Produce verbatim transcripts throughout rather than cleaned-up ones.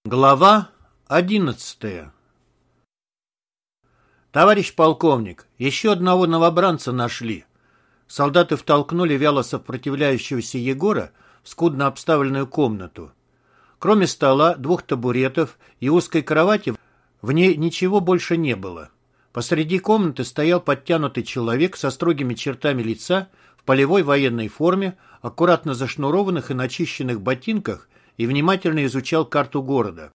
Глава одиннадцатая. «Товарищ полковник, еще одного новобранца нашли». Солдаты втолкнули вяло сопротивляющегося Егора в скудно обставленную комнату. Кроме стола, двух табуретов и узкой кровати, в ней ничего больше не было. Посреди комнаты стоял подтянутый человек со строгими чертами лица в полевой военной форме, аккуратно зашнурованных и начищенных ботинках, и внимательно изучал карту города.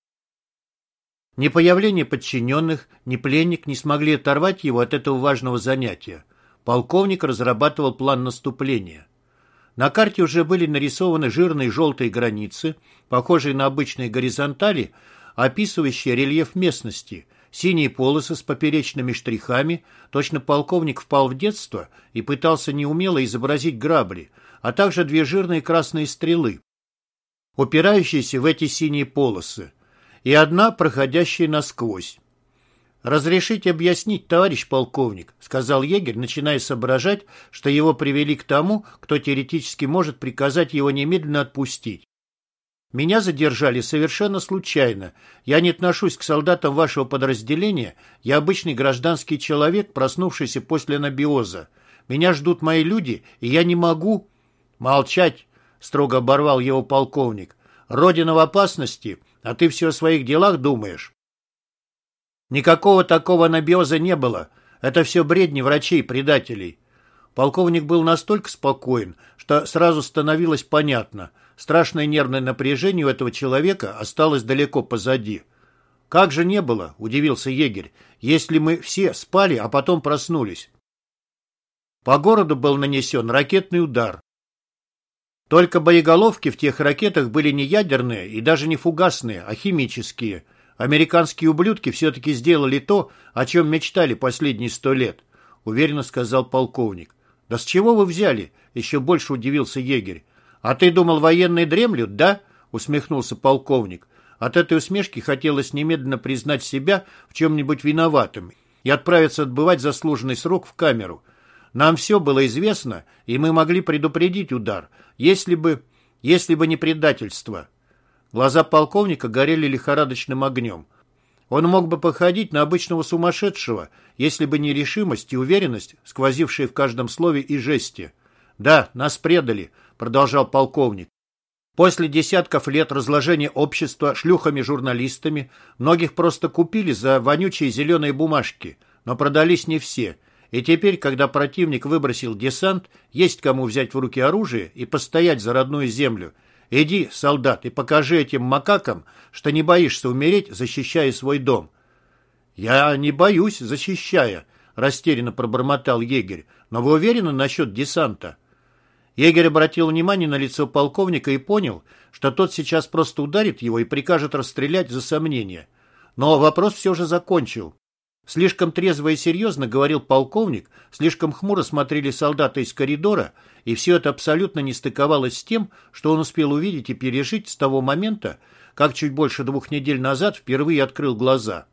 Ни появление подчиненных, ни пленник не смогли оторвать его от этого важного занятия. Полковник разрабатывал план наступления. На карте уже были нарисованы жирные желтые границы, похожие на обычные горизонтали, описывающие рельеф местности, синие полосы с поперечными штрихами. Точно полковник впал в детство и пытался неумело изобразить грабли, а также две жирные красные стрелы, упирающиеся в эти синие полосы, и одна, проходящая насквозь. «Разрешите объяснить, товарищ полковник», — сказал егерь, начиная соображать, что его привели к тому, кто теоретически может приказать его немедленно отпустить. «Меня задержали совершенно случайно. Я не отношусь к солдатам вашего подразделения. Я обычный гражданский человек, проснувшийся после анабиоза. Меня ждут мои люди, и я не могу...» «Молчать!» — строго оборвал его полковник. «Родина в опасности, а ты все о своих делах думаешь». «Никакого такого анабиоза не было. Это все бредни врачей-предателей». Полковник был настолько спокоен, что сразу становилось понятно. Страшное нервное напряжение у этого человека осталось далеко позади. «Как же не было?» — удивился егерь. «Если мы все спали, а потом проснулись». По городу был нанесен ракетный удар. Только боеголовки в тех ракетах были не ядерные и даже не фугасные, а химические. Американские ублюдки все-таки сделали то, о чем мечтали последние сто лет, уверенно сказал полковник. «Да с чего вы взяли?» — еще больше удивился егерь. «А ты думал, военные дремлют, да?» — усмехнулся полковник. От этой усмешки хотелось немедленно признать себя в чем-нибудь виноватым и отправиться отбывать заслуженный срок в камеру. Нам все было известно, и мы могли предупредить удар, если бы... если бы не предательство». Глаза полковника горели лихорадочным огнем. Он мог бы походить на обычного сумасшедшего, если бы не решимость и уверенность, сквозившие в каждом слове и жесте. «Да, нас предали», — продолжал полковник. «После десятков лет разложения общества шлюхами-журналистами многих просто купили за вонючие зеленые бумажки, но продались не все. И теперь, когда противник выбросил десант, есть кому взять в руки оружие и постоять за родную землю. Иди, солдат, и покажи этим макакам, что не боишься умереть, защищая свой дом». «Я не боюсь, защищая», — растерянно пробормотал егерь. «Но вы уверены насчет десанта?» Егерь обратил внимание на лицо полковника и понял, что тот сейчас просто ударит его и прикажет расстрелять за сомнение. Но вопрос все же закончил. Слишком трезво и серьезно говорил полковник, слишком хмуро смотрели солдаты из коридора, и все это абсолютно не стыковалось с тем, что он успел увидеть и пережить с того момента, как чуть больше двух недель назад впервые открыл глаза.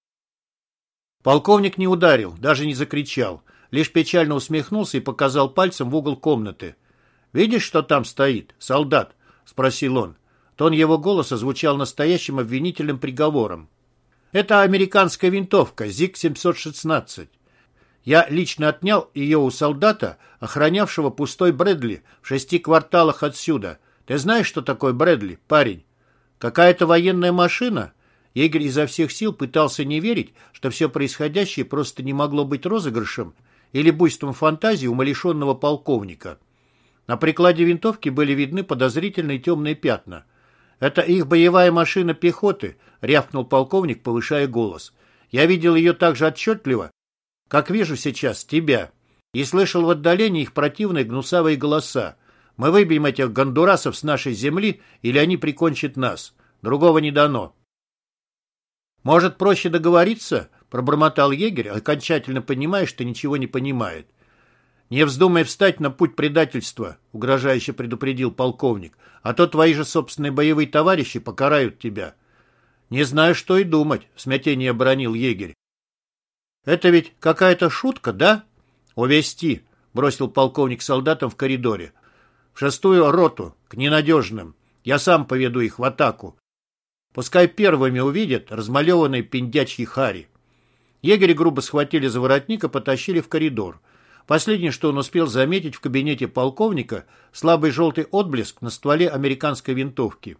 Полковник не ударил, даже не закричал, лишь печально усмехнулся и показал пальцем в угол комнаты. «Видишь, что там стоит, солдат?» — спросил он. Тон его голоса звучал настоящим обвинительным приговором. «Это американская винтовка зиг семьсот шестнадцать. Я лично отнял ее у солдата, охранявшего пустой Брэдли в шести кварталах отсюда. Ты знаешь, что такое Брэдли, парень? Какая-то военная машина?» Егерь изо всех сил пытался не верить, что все происходящее просто не могло быть розыгрышем или буйством фантазии умалишенного полковника. На прикладе винтовки были видны подозрительные темные пятна. «Это их боевая машина пехоты», — рявкнул полковник, повышая голос. «Я видел ее так же отчетливо, как вижу сейчас тебя, и слышал в отдалении их противные гнусавые голоса. Мы выбьем этих гондурасов с нашей земли, или они прикончат нас. Другого не дано». «Может, проще договориться?» — пробормотал егерь, окончательно понимая, что ничего не понимает. «Не вздумай встать на путь предательства», — угрожающе предупредил полковник, «а то твои же собственные боевые товарищи покарают тебя». «Не знаю, что и думать», — в смятении оборонил егерь. «Это ведь какая-то шутка, да?» «Увести», — бросил полковник солдатам в коридоре. «В шестую роту, к ненадежным. Я сам поведу их в атаку. Пускай первыми увидят размалеванные пиндячьи хари. Егеря грубо схватили за воротник и потащили в коридор. Последнее, что он успел заметить в кабинете полковника, слабый желтый отблеск на стволе американской винтовки.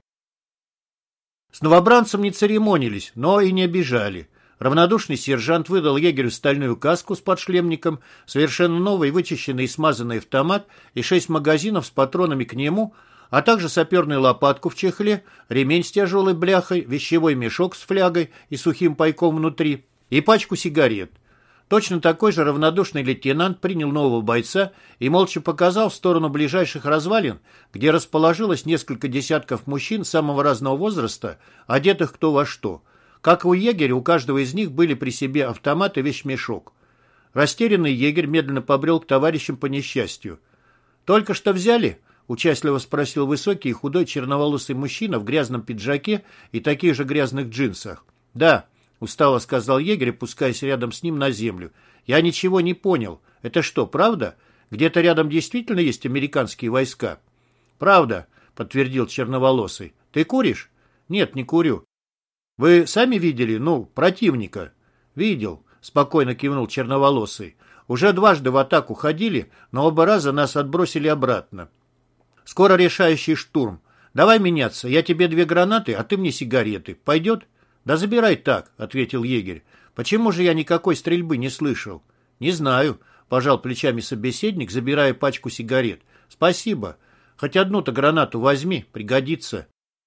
С новобранцем не церемонились, но и не обижали. Равнодушный сержант выдал егерю стальную каску с подшлемником, совершенно новый вычищенный и смазанный автомат и шесть магазинов с патронами к нему, а также саперную лопатку в чехле, ремень с тяжелой бляхой, вещевой мешок с флягой и сухим пайком внутри и пачку сигарет. Точно такой же равнодушный лейтенант принял нового бойца и молча показал в сторону ближайших развалин, где расположилось несколько десятков мужчин самого разного возраста, одетых кто во что. Как и у егеря, у каждого из них были при себе автомат и вещмешок. Растерянный егерь медленно побрел к товарищам по несчастью. «Только что взяли?» — участливо спросил высокий и худой черноволосый мужчина в грязном пиджаке и таких же грязных джинсах. «Да», — устало сказал егерь, опускаясь рядом с ним на землю. «Я ничего не понял. Это что, правда? Где-то рядом действительно есть американские войска?» «Правда», — подтвердил черноволосый. «Ты куришь?» «Нет, не курю». «Вы сами видели, ну, противника?» «Видел», — спокойно кивнул черноволосый. «Уже дважды в атаку ходили, но оба раза нас отбросили обратно. Скоро решающий штурм. Давай меняться. Я тебе две гранаты, а ты мне сигареты. Пойдет?» «Да забирай так», — ответил егерь. «Почему же я никакой стрельбы не слышал?» «Не знаю», — пожал плечами собеседник, забирая пачку сигарет. «Спасибо. Хоть одну-то гранату возьми, пригодится».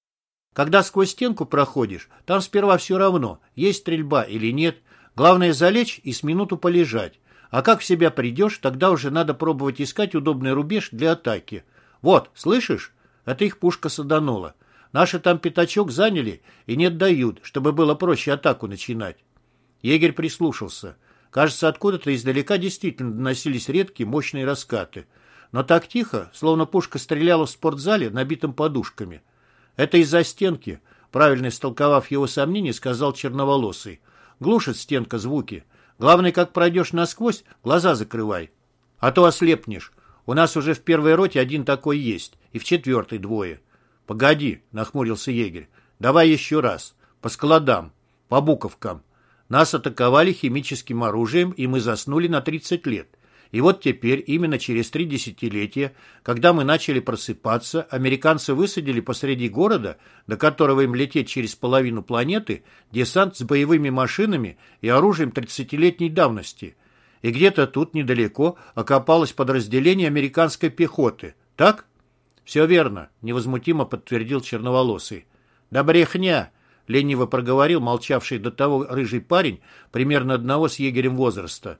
Когда сквозь стенку проходишь, там сперва все равно, есть стрельба или нет. Главное залечь и с минуту полежать. А как в себя придешь, тогда уже надо пробовать искать удобный рубеж для атаки. Вот, слышишь? Это их пушка саданула. Наши там пятачок заняли и не отдают, чтобы было проще атаку начинать. Егерь прислушался. Кажется, откуда-то издалека действительно доносились редкие мощные раскаты. Но так тихо, словно пушка стреляла в спортзале, набитым подушками. «Это из-за стенки», — правильно истолковав его сомнения, сказал черноволосый. «Глушит стенка звуки. Главное, как пройдешь насквозь, глаза закрывай. А то ослепнешь. У нас уже в первой роте один такой есть, и в четвертой двое». «Погоди», — нахмурился егерь. «Давай еще раз. По складам, по буковкам. Нас атаковали химическим оружием, и мы заснули на тридцать лет. И вот теперь, именно через три десятилетия, когда мы начали просыпаться, американцы высадили посреди города, до которого им лететь через половину планеты, десант с боевыми машинами и оружием тридцатилетней давности. И где-то тут недалеко окопалось подразделение американской пехоты. Так?» «Все верно», — невозмутимо подтвердил черноволосый. «Да брехня», — лениво проговорил молчавший до того рыжий парень, примерно одного с егерем возраста.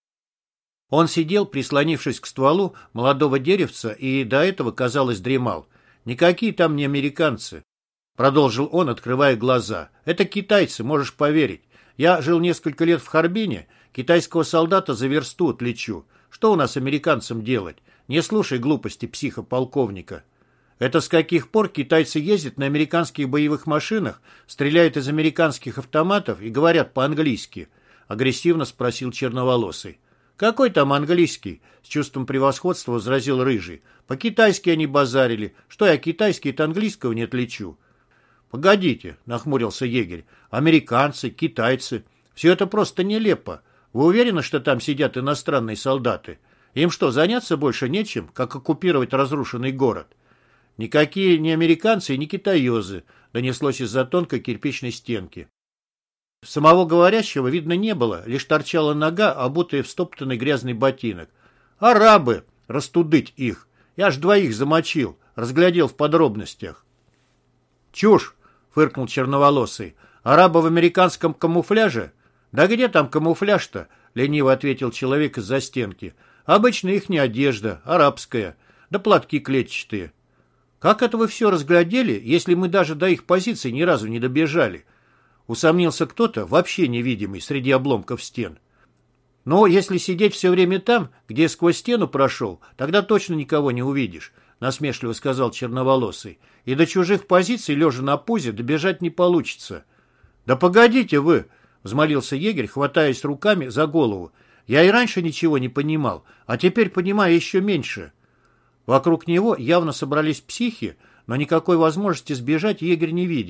Он сидел, прислонившись к стволу молодого деревца, и до этого, казалось, дремал. «Никакие там не американцы», — продолжил он, открывая глаза. «Это китайцы, можешь поверить. Я жил несколько лет в Харбине, китайского солдата за версту отличу. Что у нас американцам делать? Не слушай глупости психополковника». «Это с каких пор китайцы ездят на американских боевых машинах, стреляют из американских автоматов и говорят по-английски?» — агрессивно спросил черноволосый. «Какой там английский?» — с чувством превосходства возразил рыжий. «По-китайски они базарили. Что я китайский от английского не отличу?» «Погодите», — нахмурился егерь. «Американцы, китайцы. Все это просто нелепо. Вы уверены, что там сидят иностранные солдаты? Им что, заняться больше нечем, как оккупировать разрушенный город?» «Никакие не американцы и не китаёзы», — донеслось из-за тонкой кирпичной стенки. Самого говорящего видно не было, лишь торчала нога, обутая в стоптанный грязный ботинок. «Арабы! Растудыть их! Я аж двоих замочил, разглядел в подробностях». «Чушь!» — фыркнул черноволосый. «Арабы в американском камуфляже?» «Да где там камуфляж-то?» — лениво ответил человек из-за стенки. «Обычно их не одежда, арабская, да платки клетчатые». «Как это вы все разглядели, если мы даже до их позиций ни разу не добежали?» Усомнился кто-то, вообще невидимый, среди обломков стен. «Но если сидеть все время там, где сквозь стену прошел, тогда точно никого не увидишь», — насмешливо сказал черноволосый. «И до чужих позиций, лежа на пузе, добежать не получится». «Да погодите вы!» — взмолился егерь, хватаясь руками за голову. «Я и раньше ничего не понимал, а теперь понимаю еще меньше». Вокруг него явно собрались психи, но никакой возможности сбежать егерь не видел.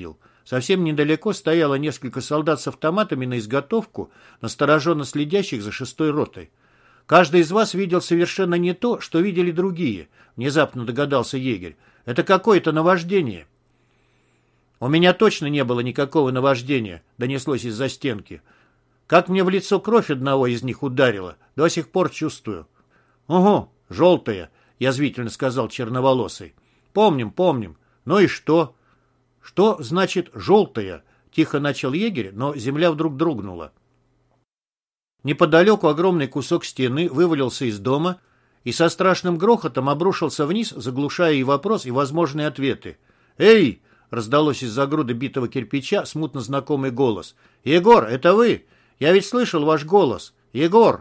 совсем недалеко стояло несколько солдат с автоматами на изготовку, настороженно следящих за шестой ротой. «Каждый из вас видел совершенно не то, что видели другие», — внезапно догадался егерь. «Это какое-то наваждение». «У меня точно не было никакого наваждения», — донеслось из-за стенки. «Как мне в лицо кровь одного из них ударила, до сих пор чувствую». «Угу, желтая», — язвительно сказал черноволосый. «Помним, помним. Ну и что?» «Что значит желтая?» — тихо начал егерь, но земля вдруг дрогнула. Неподалеку огромный кусок стены вывалился из дома и со страшным грохотом обрушился вниз, заглушая и вопрос, и возможные ответы. «Эй!» — раздалось из-за груды битого кирпича смутно знакомый голос. «Егор, это вы? Я ведь слышал ваш голос. Егор!»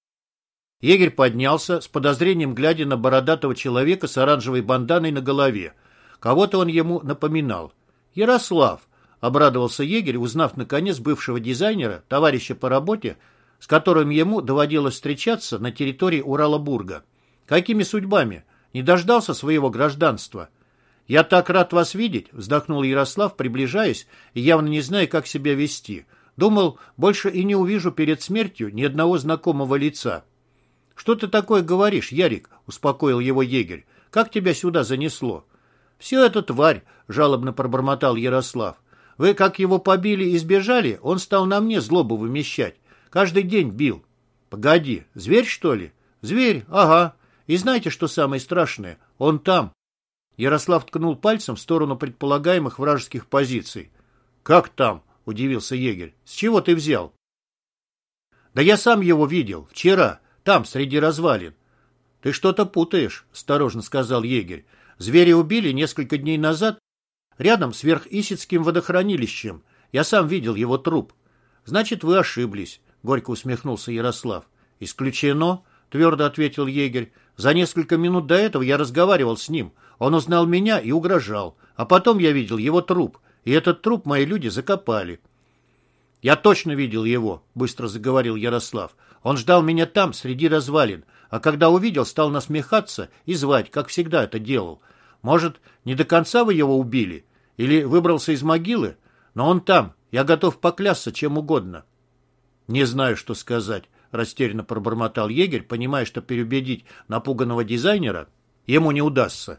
Егерь поднялся, с подозрением глядя на бородатого человека с оранжевой банданой на голове. Кого-то он ему напоминал. «Ярослав!» — обрадовался егерь, узнав, наконец, бывшего дизайнера, товарища по работе, с которым ему доводилось встречаться на территории Уралабурга. «Какими судьбами? Не дождался своего гражданства?» «Я так рад вас видеть», — вздохнул Ярослав, приближаясь и явно не зная, как себя вести. «Думал, больше и не увижу перед смертью ни одного знакомого лица». «Что ты такое говоришь, Ярик?» — успокоил его егерь. «Как тебя сюда занесло?» «Все это тварь», — жалобно пробормотал Ярослав. «Вы как его побили и сбежали, он стал на мне злобу вымещать. Каждый день бил». «Погоди, зверь, что ли?» «Зверь, ага. И знаете, что самое страшное? Он там». Ярослав ткнул пальцем в сторону предполагаемых вражеских позиций. «Как там?» — удивился егерь. «С чего ты взял?» «Да я сам его видел. Вчера. Там, среди развалин». «Ты что-то путаешь», — осторожно сказал егерь. «Зверя убили несколько дней назад рядом с Верх-Исетским водохранилищем. Я сам видел его труп». «Значит, вы ошиблись», — горько усмехнулся Ярослав. «Исключено», — твердо ответил егерь. «За несколько минут до этого я разговаривал с ним. Он узнал меня и угрожал. А потом я видел его труп. И этот труп мои люди закопали». «Я точно видел его», — быстро заговорил Ярослав. «Он ждал меня там, среди развалин. А когда увидел, стал насмехаться и звать, как всегда это делал. Может, не до конца вы его убили? Или выбрался из могилы? Но он там. Я готов поклясться чем угодно». «Не знаю, что сказать», — растерянно пробормотал егерь, понимая, что переубедить напуганного дизайнера ему не удастся.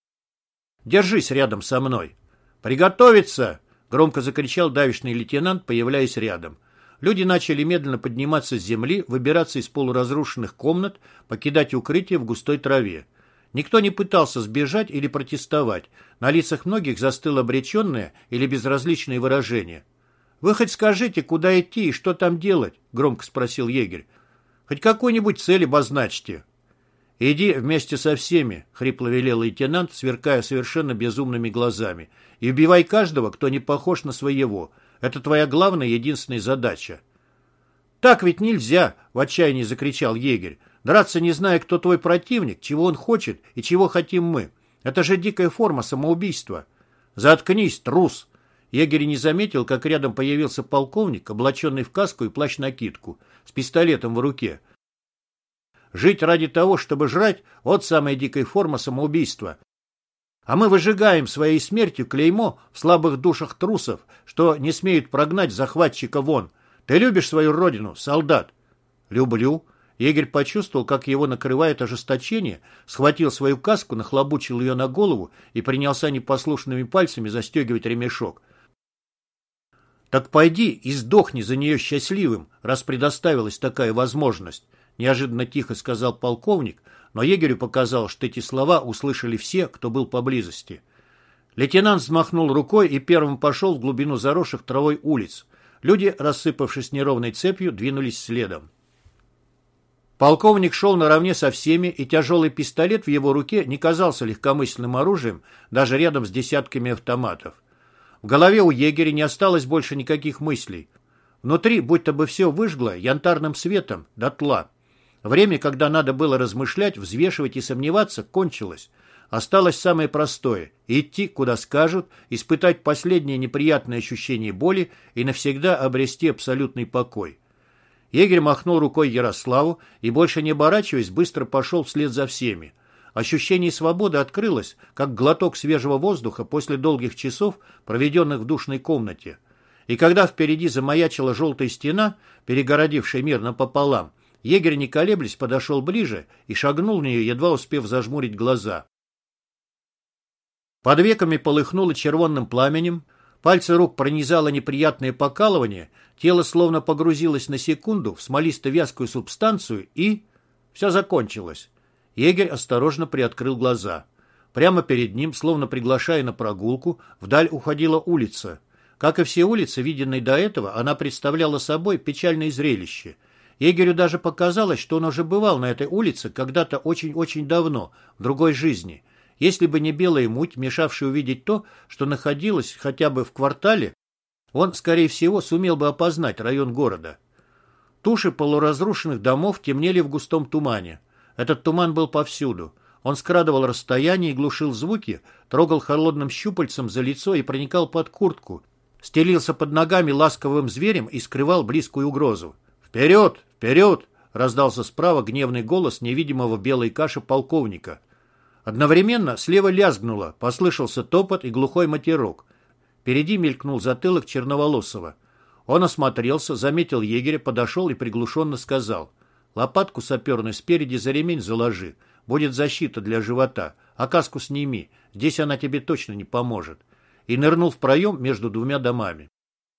«Держись рядом со мной». «Приготовиться!» — громко закричал давишний лейтенант, появляясь рядом. Люди начали медленно подниматься с земли, выбираться из полуразрушенных комнат, покидать укрытие в густой траве. Никто не пытался сбежать или протестовать. На лицах многих застыло обреченное или безразличное выражение. «Вы хоть скажите, куда идти и что там делать?» — громко спросил егерь. «Хоть какую-нибудь цель обозначьте». «Иди вместе со всеми», — хрипло велел лейтенант, сверкая совершенно безумными глазами, «и убивай каждого, кто не похож на своего. Это твоя главная и единственная задача». «Так ведь нельзя!» — в отчаянии закричал егерь. «Драться, не зная, кто твой противник, чего он хочет и чего хотим мы. Это же дикая форма самоубийства». «Заткнись, трус!» Егерь не заметил, как рядом появился полковник, облаченный в каску и плащ-накидку, с пистолетом в руке. «Жить ради того, чтобы жрать — вот самая дикая форма самоубийства. А мы выжигаем своей смертью клеймо в слабых душах трусов, что не смеют прогнать захватчика вон. Ты любишь свою родину, солдат?» «Люблю». Егерь почувствовал, как его накрывает ожесточение, схватил свою каску, нахлобучил ее на голову и принялся непослушными пальцами застегивать ремешок. «Так пойди и сдохни за нее счастливым, раз предоставилась такая возможность», — неожиданно тихо сказал полковник, но егерю показалось, что эти слова услышали все, кто был поблизости. Лейтенант взмахнул рукой и первым пошел в глубину заросших травой улиц. Люди, рассыпавшись неровной цепью, двинулись следом. Полковник шел наравне со всеми, и тяжелый пистолет в его руке не казался легкомысленным оружием даже рядом с десятками автоматов. В голове у егеря не осталось больше никаких мыслей. Внутри будто бы все выжгло янтарным светом дотла. Время, когда надо было размышлять, взвешивать и сомневаться, кончилось. Осталось самое простое – идти, куда скажут, испытать последнее неприятное ощущение боли и навсегда обрести абсолютный покой. Егерь махнул рукой Ярославу и, больше не оборачиваясь, быстро пошел вслед за всеми. ощущение свободы открылось, как глоток свежего воздуха после долгих часов, проведенных в душной комнате. И когда впереди замаячила желтая стена, перегородившая мир напополам, егерь, не колеблясь, подошел ближе и шагнул в нее, едва успев зажмурить глаза. Под веками полыхнуло червонным пламенем, пальцы рук пронизало неприятное покалывание, тело словно погрузилось на секунду в смолисто-вязкую субстанцию, и... все закончилось. Егерь осторожно приоткрыл глаза. Прямо перед ним, словно приглашая на прогулку, вдаль уходила улица. Как и все улицы, виденные до этого, она представляла собой печальное зрелище. Егерю даже показалось, что он уже бывал на этой улице когда-то очень-очень давно, в другой жизни. Если бы не белая муть, мешавшая увидеть то, что находилось хотя бы в квартале, он, скорее всего, сумел бы опознать район города. Туши полуразрушенных домов темнели в густом тумане. Этот туман был повсюду. Он скрадывал расстояние и глушил звуки, трогал холодным щупальцем за лицо и проникал под куртку, стелился под ногами ласковым зверем и скрывал близкую угрозу. «Вперед! Вперед!» — раздался справа гневный голос невидимого в белой каше полковника. Одновременно слева лязгнуло, послышался топот и глухой матерок. Впереди мелькнул затылок черноволосого. Он осмотрелся, заметил егеря, подошел и приглушенно сказал: «Лопатку саперную спереди за ремень заложи. Будет защита для живота. А каску сними. Здесь она тебе точно не поможет». И нырнул в проем между двумя домами.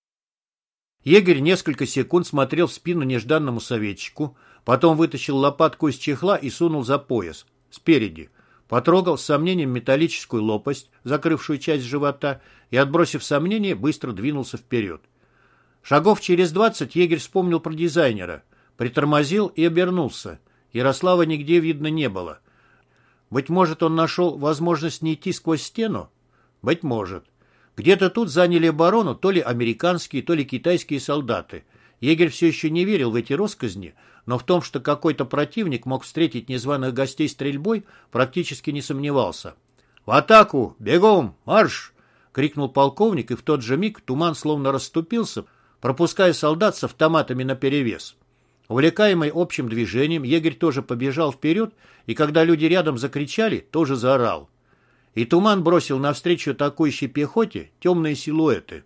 Егерь несколько секунд смотрел в спину нежданному советчику, потом вытащил лопатку из чехла и сунул за пояс. Спереди. Потрогал с сомнением металлическую лопасть, закрывшую часть живота, и, отбросив сомнение, быстро двинулся вперед. Шагов через двадцать егерь вспомнил про дизайнера. Притормозил и обернулся. Ярослава нигде видно не было. Быть может, он нашел возможность не идти сквозь стену? Быть может. Где-то тут заняли оборону то ли американские, то ли китайские солдаты. Егерь все еще не верил в эти россказни, но в том, что какой-то противник мог встретить незваных гостей стрельбой, практически не сомневался. «В атаку! Бегом! Марш!» — крикнул полковник, и в тот же миг туман словно расступился, пропуская солдат с автоматами наперевес. Увлекаемый общим движением, егерь тоже побежал вперед, и когда люди рядом закричали, тоже заорал. И туман бросил навстречу атакующей пехоте темные силуэты.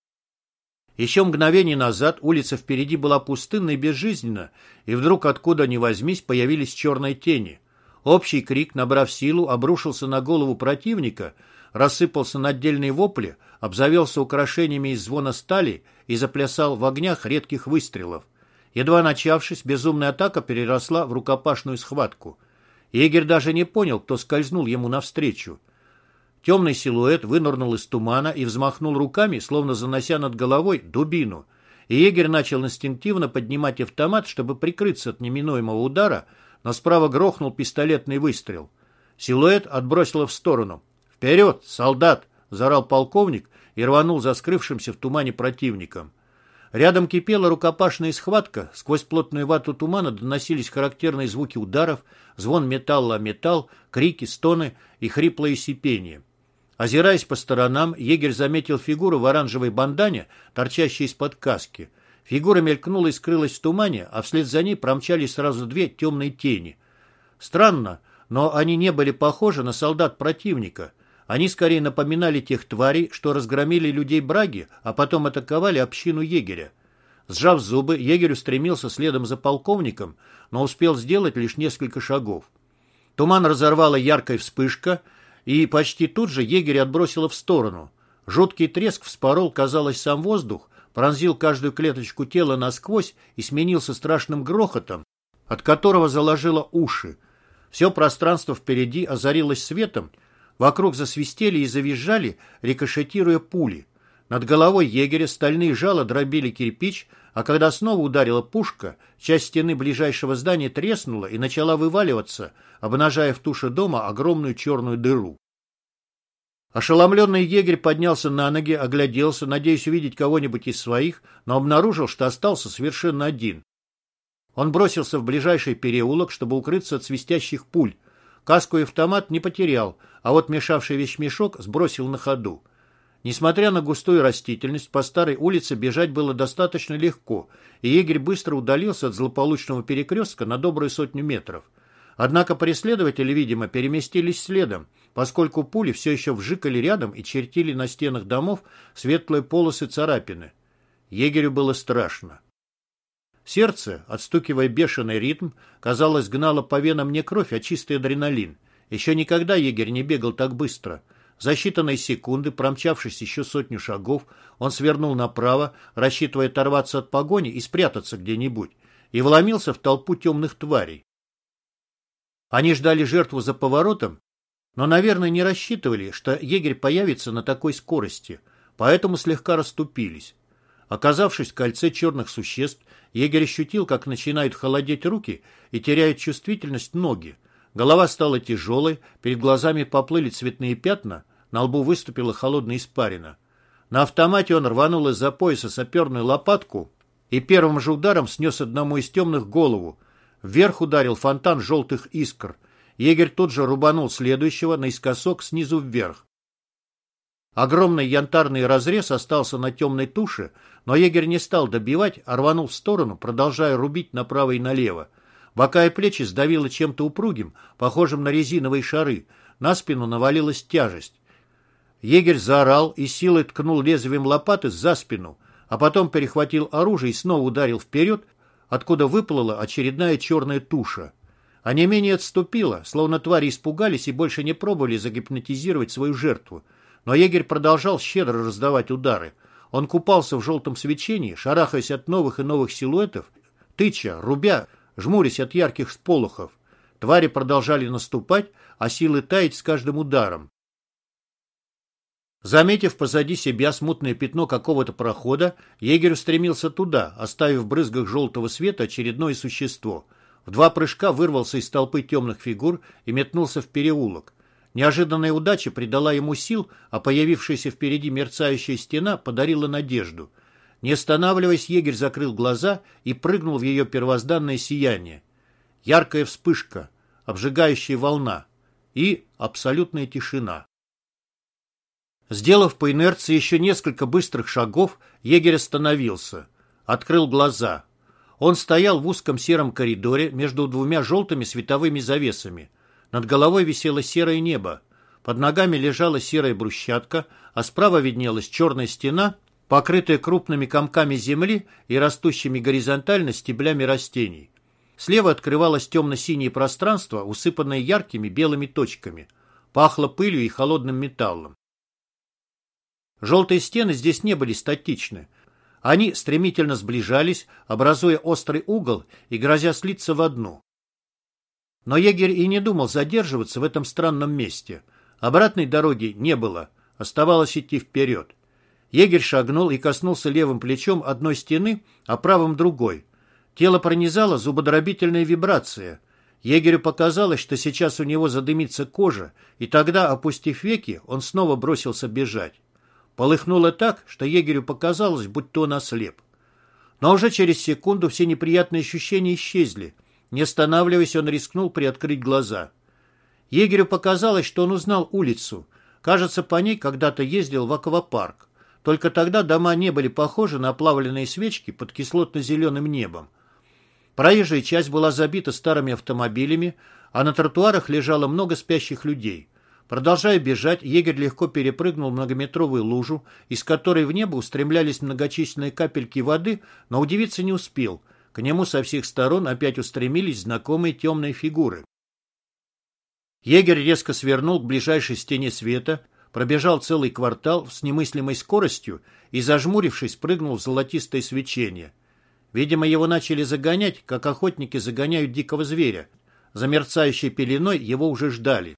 Еще мгновение назад улица впереди была пустынна и безжизненна, и вдруг откуда ни возьмись появились черные тени. Общий крик, набрав силу, обрушился на голову противника, рассыпался на отдельные вопли, обзавелся украшениями из звона стали и заплясал в огнях редких выстрелов. Едва начавшись, безумная атака переросла в рукопашную схватку. Егерь даже не понял, кто скользнул ему навстречу. Темный силуэт вынырнул из тумана и взмахнул руками, словно занося над головой дубину. И егерь начал инстинктивно поднимать автомат, чтобы прикрыться от неминуемого удара, но справа грохнул пистолетный выстрел. Силуэт отбросило в сторону. «Вперед, солдат!» — заорал полковник и рванул за скрывшимся в тумане противником. Рядом кипела рукопашная схватка, сквозь плотную вату тумана доносились характерные звуки ударов, звон металла о металл, крики, стоны и хриплое сипение. Озираясь по сторонам, егерь заметил фигуру в оранжевой бандане, торчащей из-под каски. Фигура мелькнула и скрылась в тумане, а вслед за ней промчались сразу две темные тени. Странно, но они не были похожи на солдат противника. Они скорее напоминали тех тварей, что разгромили людей Браги, а потом атаковали общину егеря. Сжав зубы, егерь устремился следом за полковником, но успел сделать лишь несколько шагов. Туман разорвала яркая вспышка, и почти тут же егерь отбросило в сторону. Жуткий треск вспорол, казалось, сам воздух, пронзил каждую клеточку тела насквозь и сменился страшным грохотом, от которого заложило уши. Все пространство впереди озарилось светом, вокруг засвистели и завизжали, рикошетируя пули. Над головой егеря стальные жало дробили кирпич, а когда снова ударила пушка, часть стены ближайшего здания треснула и начала вываливаться, обнажая в туше дома огромную черную дыру. Ошеломленный егерь поднялся на ноги, огляделся, надеясь увидеть кого-нибудь из своих, но обнаружил, что остался совершенно один. Он бросился в ближайший переулок, чтобы укрыться от свистящих пуль. Каску и автомат не потерял, а вот мешавший вещмешок сбросил на ходу. Несмотря на густую растительность, по старой улице бежать было достаточно легко, и егерь быстро удалился от злополучного перекрестка на добрую сотню метров. Однако преследователи, видимо, переместились следом, поскольку пули все еще вжикали рядом и чертили на стенах домов светлые полосы царапины. Егерю было страшно. Сердце, отстукивая бешеный ритм, казалось, гнало по венам не кровь, а чистый адреналин. Еще никогда егерь не бегал так быстро. За считанные секунды, промчавшись еще сотню шагов, он свернул направо, рассчитывая оторваться от погони и спрятаться где-нибудь, и вломился в толпу темных тварей. Они ждали жертву за поворотом, но, наверное, не рассчитывали, что егерь появится на такой скорости, поэтому слегка расступились. Оказавшись в кольце черных существ, егерь ощутил, как начинают холодеть руки и теряют чувствительность ноги. Голова стала тяжелой, перед глазами поплыли цветные пятна, на лбу выступила холодная испарина. На автомате он рванул из-за пояса саперную лопатку и первым же ударом снес одному из темных голову. Вверх ударил фонтан желтых искр. Егерь тут же рубанул следующего наискосок снизу вверх. Огромный янтарный разрез остался на темной туше, но егерь не стал добивать, а рванул в сторону, продолжая рубить направо и налево. Бока и плечи сдавило чем-то упругим, похожим на резиновые шары. На спину навалилась тяжесть. Егерь заорал и силой ткнул лезвием лопаты за спину, а потом перехватил оружие и снова ударил вперед, откуда выплыла очередная черная туша. А не менее отступила, словно твари испугались и больше не пробовали загипнотизировать свою жертву. Но егерь продолжал щедро раздавать удары. Он купался в желтом свечении, шарахаясь от новых и новых силуэтов, тыча, рубя, жмурясь от ярких сполохов. Твари продолжали наступать, а силы таять с каждым ударом. Заметив позади себя смутное пятно какого-то прохода, егерь устремился туда, оставив в брызгах желтого света очередное существо. В два прыжка вырвался из толпы темных фигур и метнулся в переулок. Неожиданная удача придала ему сил, а появившаяся впереди мерцающая стена подарила надежду. Не останавливаясь, егерь закрыл глаза и прыгнул в ее первозданное сияние. Яркая вспышка, обжигающая волна и абсолютная тишина. Сделав по инерции еще несколько быстрых шагов, егерь остановился. Открыл глаза. Он стоял в узком сером коридоре между двумя желтыми световыми завесами. Над головой висело серое небо. Под ногами лежала серая брусчатка, а справа виднелась черная стена, покрытая крупными комками земли и растущими горизонтально стеблями растений. Слева открывалось темно-синее пространство, усыпанное яркими белыми точками. Пахло пылью и холодным металлом. Желтые стены здесь не были статичны. Они стремительно сближались, образуя острый угол и грозя слиться в одну. Но егерь и не думал задерживаться в этом странном месте. Обратной дороги не было, оставалось идти вперед. Егерь шагнул и коснулся левым плечом одной стены, а правым другой. Тело пронизало зубодробительная вибрация. Егерю показалось, что сейчас у него задымится кожа, и тогда, опустив веки, он снова бросился бежать. Полыхнуло так, что егерю показалось, будто он ослеп. Но уже через секунду все неприятные ощущения исчезли. Не останавливаясь, он рискнул приоткрыть глаза. Егерю показалось, что он узнал улицу. Кажется, по ней когда-то ездил в аквапарк. Только тогда дома не были похожи на оплавленные свечки под кислотно-зеленым небом. Проезжая часть была забита старыми автомобилями, а на тротуарах лежало много спящих людей. Продолжая бежать, егерь легко перепрыгнул многометровую лужу, из которой в небо устремлялись многочисленные капельки воды, но удивиться не успел. К нему со всех сторон опять устремились знакомые темные фигуры. Егерь резко свернул к ближайшей стене света, пробежал целый квартал с немыслимой скоростью и, зажмурившись, прыгнул в золотистое свечение. Видимо, его начали загонять, как охотники загоняют дикого зверя. За мерцающей пеленой его уже ждали.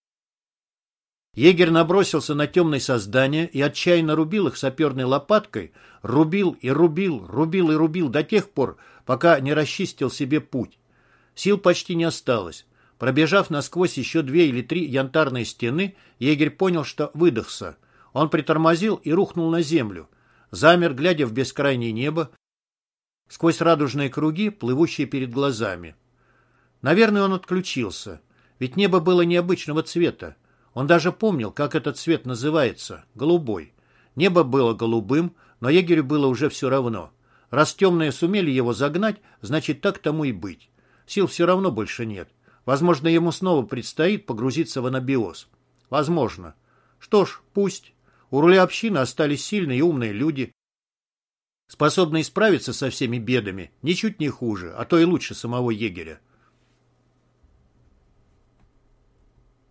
Егерь набросился на темные создания и отчаянно рубил их саперной лопаткой, рубил и рубил, рубил и рубил до тех пор, пока не расчистил себе путь. Сил почти не осталось. Пробежав насквозь еще две или три янтарные стены, егерь понял, что выдохся. Он притормозил и рухнул на землю. Замер, глядя в бескрайнее небо, сквозь радужные круги, плывущие перед глазами. Наверное, он отключился, ведь небо было необычного цвета. Он даже помнил, как этот цвет называется – голубой. Небо было голубым, но егерю было уже все равно. Раз темные сумели его загнать, значит, так тому и быть. Сил все равно больше нет. Возможно, ему снова предстоит погрузиться в анабиоз. Возможно. Что ж, пусть. У руля общины остались сильные и умные люди, способные справиться со всеми бедами, ничуть не хуже, а то и лучше самого егеря.